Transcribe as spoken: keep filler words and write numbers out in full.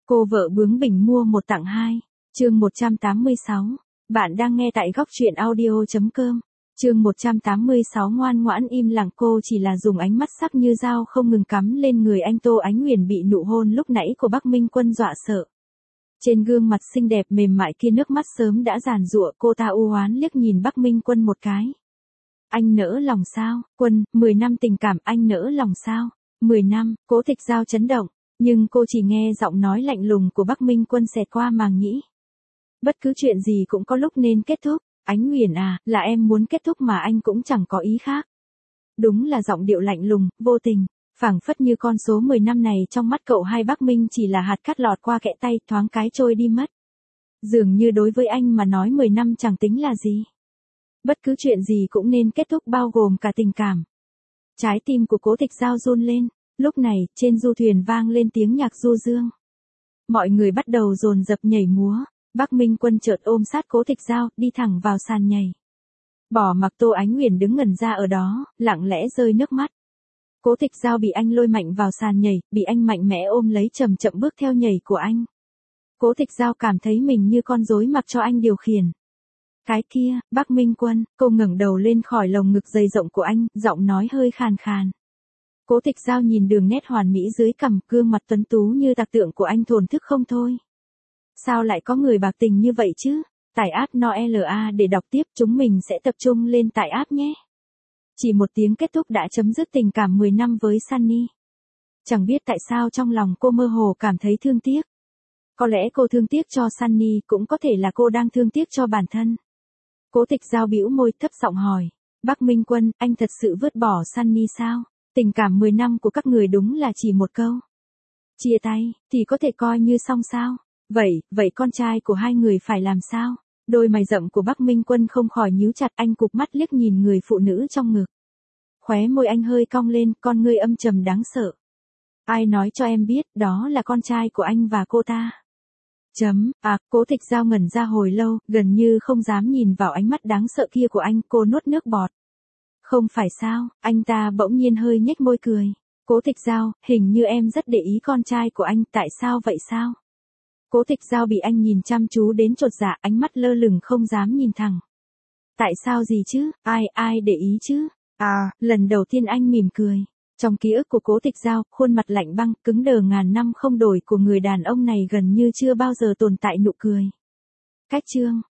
Cô vợ bướng bỉnh mua một tặng hai. Chương một trăm tám mươi sáu. Bạn đang nghe tại góc truyện audio chấm com. Chương một trăm tám mươi sáu ngoan ngoãn im lặng, cô chỉ là dùng ánh mắt sắc như dao không ngừng cắm lên người anh. Tô Ánh Uyển bị nụ hôn lúc nãy của Bắc Minh Quân dọa sợ. Trên gương mặt xinh đẹp mềm mại kia nước mắt sớm đã giàn giụa, cô ta u oán liếc nhìn Bắc Minh Quân một cái. Anh nỡ lòng sao? Quân, mười năm tình cảm anh nỡ lòng sao? mười năm, Cố Tịch Giao chấn động, nhưng cô chỉ nghe giọng nói lạnh lùng của Bắc Minh Quân xẹt qua màng nhĩ. Bất cứ chuyện gì cũng có lúc nên kết thúc. Ánh Uyển à, là em muốn kết thúc mà anh cũng chẳng có ý khác. Đúng là giọng điệu lạnh lùng, vô tình, phảng phất như con số mười năm này trong mắt cậu hai Bắc Minh chỉ là hạt cát lọt qua kẽ tay, thoáng cái trôi đi mất. Dường như đối với anh mà nói mười năm chẳng tính là gì. Bất cứ chuyện gì cũng nên kết thúc, bao gồm cả tình cảm. Trái tim của Cố Tịch Giao run lên, lúc này, trên du thuyền vang lên tiếng nhạc du dương. Mọi người bắt đầu dồn dập nhảy múa. Bắc Minh Quân chợt ôm sát Cố Tịch Giao, đi thẳng vào sàn nhảy. Bỏ mặc Tô Ánh Uyển đứng ngẩn ra ở đó, lặng lẽ rơi nước mắt. Cố Tịch Giao bị anh lôi mạnh vào sàn nhảy, bị anh mạnh mẽ ôm lấy, chậm chậm bước theo nhảy của anh. Cố Tịch Giao cảm thấy mình như con rối mặc cho anh điều khiển. Cái kia, Bắc Minh Quân, cô ngẩng đầu lên khỏi lồng ngực dày rộng của anh, giọng nói hơi khàn khàn. Cố Tịch Giao nhìn đường nét hoàn mỹ dưới cằm, gương mặt tuấn tú như tạc tượng của anh thổn thức không thôi. Sao lại có người bạc tình như vậy chứ? Tải app Noela để đọc tiếp, chúng mình sẽ tập trung lên tại app nhé. Chỉ một tiếng kết thúc đã chấm dứt tình cảm mười năm với Sunny. Chẳng biết tại sao trong lòng cô mơ hồ cảm thấy thương tiếc. Có lẽ cô thương tiếc cho Sunny, cũng có thể là cô đang thương tiếc cho bản thân. Cố Tịch Giao bĩu môi thấp giọng hỏi. Bắc Minh Quân, anh thật sự vứt bỏ Sunny sao? Tình cảm mười năm của các người đúng là chỉ một câu. Chia tay, thì có thể coi như xong sao? Vậy, vậy con trai của hai người phải làm sao? Đôi mày rậm của Bắc Minh Quân không khỏi nhíu chặt, anh cụp mắt liếc nhìn người phụ nữ trong ngực. Khóe môi anh hơi cong lên, con ngươi âm trầm đáng sợ. Ai nói cho em biết, đó là con trai của anh và cô ta? Chấm, à, Cố Tịch Giao ngẩn ra hồi lâu, gần như không dám nhìn vào ánh mắt đáng sợ kia của anh, cô nuốt nước bọt. Không phải sao? Anh ta bỗng nhiên hơi nhếch môi cười. Cố Tịch Giao, hình như em rất để ý con trai của anh, tại sao vậy sao? Cố Tịch Giao bị anh nhìn chăm chú đến chột dạ, ánh mắt lơ lửng không dám nhìn thẳng. Tại sao gì chứ, ai, ai để ý chứ? À, lần đầu tiên anh mỉm cười. Trong ký ức của Cố Tịch Giao, khuôn mặt lạnh băng, cứng đờ ngàn năm không đổi của người đàn ông này gần như chưa bao giờ tồn tại nụ cười. Cách chương,